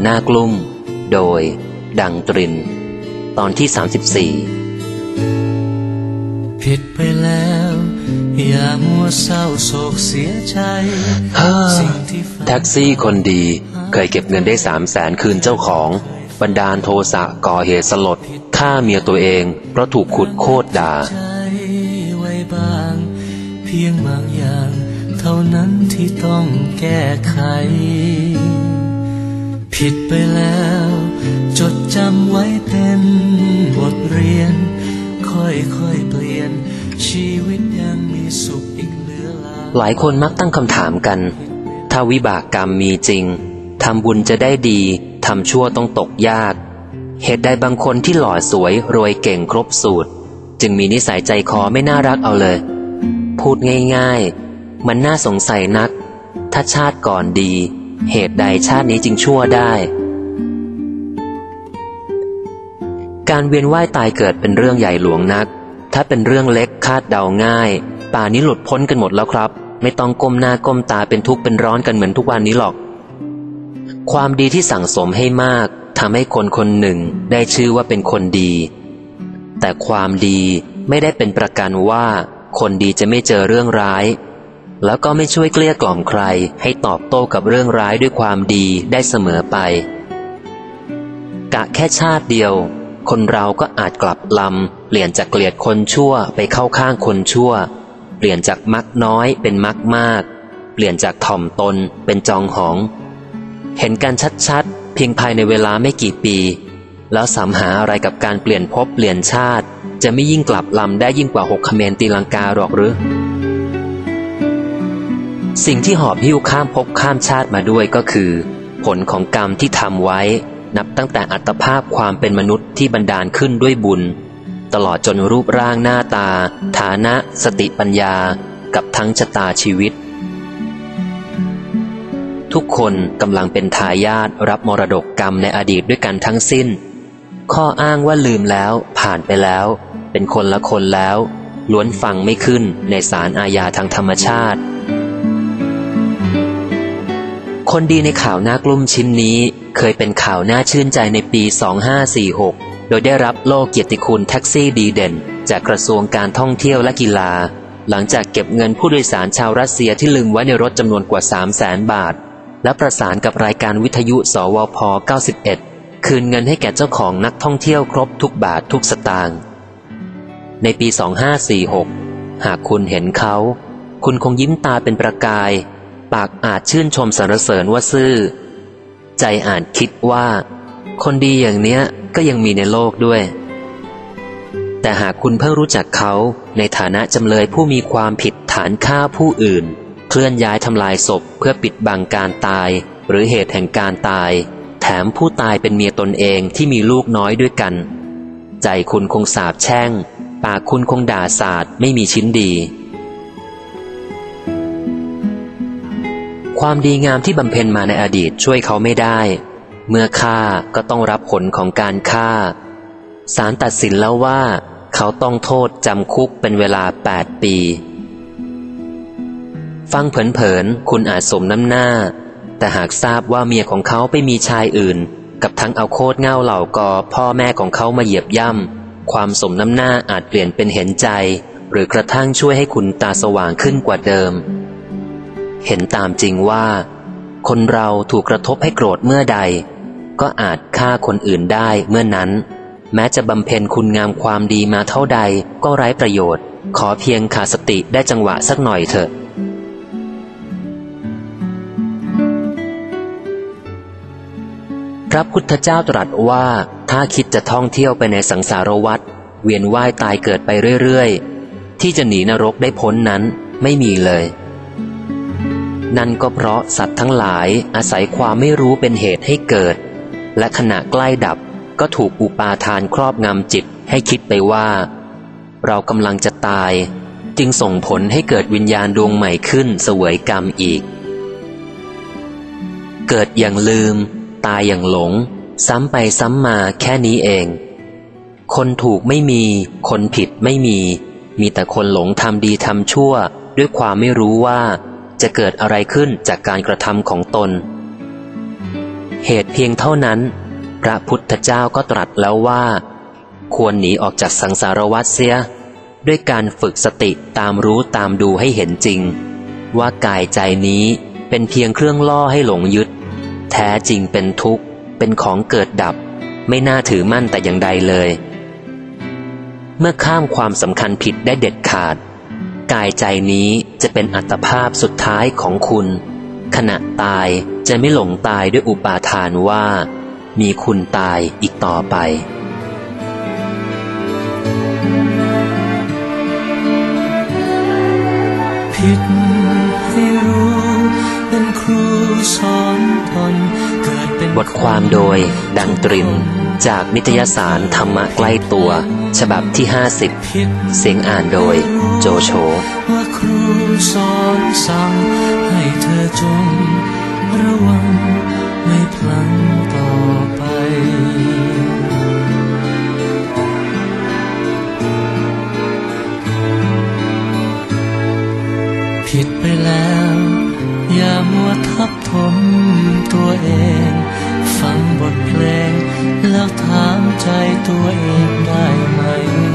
หน้ากลุ่มโดยดังตรินตอนที่34 ผิดไปแล้วอย่ามัวเศร้าโศกเสียใจแท็กซี่คนดีเคยเก็บเงินได้300,000คืนเจ้าของบันดาลโทสะก่อเหตุสลดฆ่าเมียตัวเองเพราะถูกขุดโคตรด่าไว้บ้างเพียงบางอย่างเท่านั้นที่ต้องแก้ไขผิดไปแล้วจดจำไว้เป็นบทเรียนค่อยๆเปลี่ยนชีวิตยังมีสุขอีกเหลือหลายคนมักตั้งคำถามกันถ้าวิบากกรรมมีจริงทำบุญจะได้ดีทำชั่วต้องตกยากเหตุใดบางคนที่หล่อสวยรวยเก่งครบสูตรจึงมีนิสัยใจคอไม่น่ารักเอาเลยพูดง่ายๆมันน่าสงสัยนักถ้าชาติก่อนดีเหตุใดชาตินี้จึงชั่วได้การเวียนว่ายตายเกิดเป็นเรื่องใหญ่หลวงนักถ้าเป็นเรื่องเล็กคาดเดาง่ายป่านนี้หลุดพ้นกันหมดแล้วครับไม่ต้องก้มหน้าก้มตาเป็นทุกข์เป็นร้อนกันเหมือนทุกวันนี้หรอกความดีที่สั่งสมให้มากทำให้คนคนหนึ่งได้ชื่อว่าเป็นคนดีแต่ความดีไม่ได้เป็นประกันว่าคนดีจะไม่เจอเรื่องร้ายแล้วก็ไม่ช่วยเกลี้ยกล่อมใครให้ตอบโต้กับเรื่องร้ายด้วยความดีได้เสมอไปกะแค่ชาติเดียวคนเราก็อาจกลับลำเปลี่ยนจากเกลียดคนชั่วไปเข้าข้างคนชั่วเปลี่ยนจากมักน้อยเป็นมักมากเปลี่ยนจากถ่อมตนเป็นจองหองเห็นกันชัดๆเพียงภายในเวลาไม่กี่ปีแล้วสำหาอะไรกับการเปลี่ยนภพเปลี่ยนชาติจะไม่ยิ่งกลับลำได้ยิ่งกว่า6 เขมรตีลังกาหรอกหรือสิ่งที่หอบหิ้วข้ามภพข้ามชาติมาด้วยก็คือผลของกรรมที่ทำไว้นับตั้งแต่อัตภาพความเป็นมนุษย์ที่บันดาลขึ้นด้วยบุญตลอดจนรูปร่างหน้าตาฐานะสติปัญญากับทั้งชะตาชีวิตทุกคนกำลังเป็นทายาทรับมรดกกรรมในอดีตด้วยกันทั้งสิ้นข้ออ้างว่าลืมแล้วผ่านไปแล้วเป็นคนละคนแล้วล้วนฟังไม่ขึ้นในศาลอาญาทางธรรมชาติคนดีในข่าวหน้ากลุ้มชิ้นนี้เคยเป็นข่าวน่าชื่นใจในปี 2546 โดยได้รับโล่เกียรติคุณแท็กซี่ดีเด่นจากกระทรวงการท่องเที่ยวและกีฬาหลังจากเก็บเงินผู้โดยสารชาวรัสเซียที่ลืมไว้ในรถจำนวนกว่า 300,000 บาทและประสานกับรายการวิทยุสวพ 91คืนเงินให้แก่เจ้าของนักท่องเที่ยวครบทุกบาททุกสตางค์ในปี 2546 หากคุณเห็นเขาคุณคงยิ้มตาเป็นประกายปากอาจชื่นชมสรรเสริญว่าซื่อใจอาจคิดว่าคนดีอย่างเนี้ยก็ยังมีในโลกด้วยแต่หากคุณเพิ่งรู้จักเขาในฐานะจำเลยผู้มีความผิดฐานฆ่าผู้อื่นเคลื่อนย้ายทำลายศพเพื่อปิดบังการตายหรือเหตุแห่งการตายแถมผู้ตายเป็นเมียตนเองที่มีลูกน้อยด้วยกันใจคุณคงสาปแช่งปากคุณคงด่าสาดไม่มีชิ้นดีความดีงามที่บำเพ็ญมาในอดีตช่วยเขาไม่ได้เมื่อฆ่าก็ต้องรับผลของการฆ่าศาลตัดสินแล้วว่าเขาต้องโทษจำคุกเป็นเวลา8 ปีฟังเผินๆคุณอาจสมน้ำหน้าแต่หากทราบว่าเมียของเขาไปมีชายอื่นกับทั้งเอาโคตรเง่าเหล่ากอพ่อแม่ของเขามาเหยียบย่ำความสมน้ำหน้าอาจเปลี่ยนเป็นเห็นใจหรือกระทั่งช่วยให้คุณตาสว่างขึ้นกว่าเดิมเห็นตามจริงว่าคนเราถูกกระทบให้โกรธเมื่อใดก็อาจฆ่าคนอื่นได้เมื่อนั้นแม้จะบำเพ็ญคุณงามความดีมาเท่าใดก็ไร้ประโยชน์ขอเพียงขาดสติได้จังหวะสักหน่อยเถอะพระพุทธเจ้าตรัสว่าถ้าคิดจะท่องเที่ยวไปในสังสารวัฏเวียนว่ายตายเกิดไปเรื่อยๆที่จะหนีนรกได้พ้นนั้นไม่มีเลยนั่นก็เพราะสัตว์ทั้งหลายอาศัยความไม่รู้เป็นเหตุให้เกิดและขณะใกล้ดับก็ถูกอุปาทานครอบงำจิตให้คิดไปว่าเรากำลังจะตายจึงส่งผลให้เกิดวิญญาณดวงใหม่ขึ้นเสวยกรรมอีกเกิดอย่างลืมตายอย่างหลงซ้ำไปซ้ำมาแค่นี้เองคนถูกไม่มีคนผิดไม่มีแต่คนหลงทำดีทำชั่วด้วยความไม่รู้ว่าจะเกิดอะไรขึ้นจากการกระทำของตนเหตุเพียงเท่านั้นพระพุทธเจ้าก็ตรัสแล้วว่าควรหนีออกจากสังสารวัฏเสียด้วยการฝึกสติตามรู้ตามดูให้เห็นจริงว่ากายใจนี้เป็นเพียงเครื่องล่อให้หลงยึดแท้จริงเป็นทุกข์เป็นของเกิดดับไม่น่าถือมั่นแต่อย่างใดเลยเมื่อข้ามความสำคัญผิดได้เด็ดขาดกายใจนี้จะเป็นอัตภาพสุดท้ายของคุณขณะตายจะไม่หลงตายด้วยอุปาทานว่ามีคุณตายอีกต่อไปผิดให้รู้เป็นครูสอนตนเกิดเป็นบทความโดยดังตรินจากนิตยสารธรรมะใกล้ตัวฉบับที่50เสียงอ่านโดยโจโฉว่าครูสอนสั่งให้เธอจงระวังไม่พลั้งต่อไปผิดไปแล้วอย่ามัวทับถมตัวเองฟังบทเพลงแล้วถามใจตัวเองได้ไหม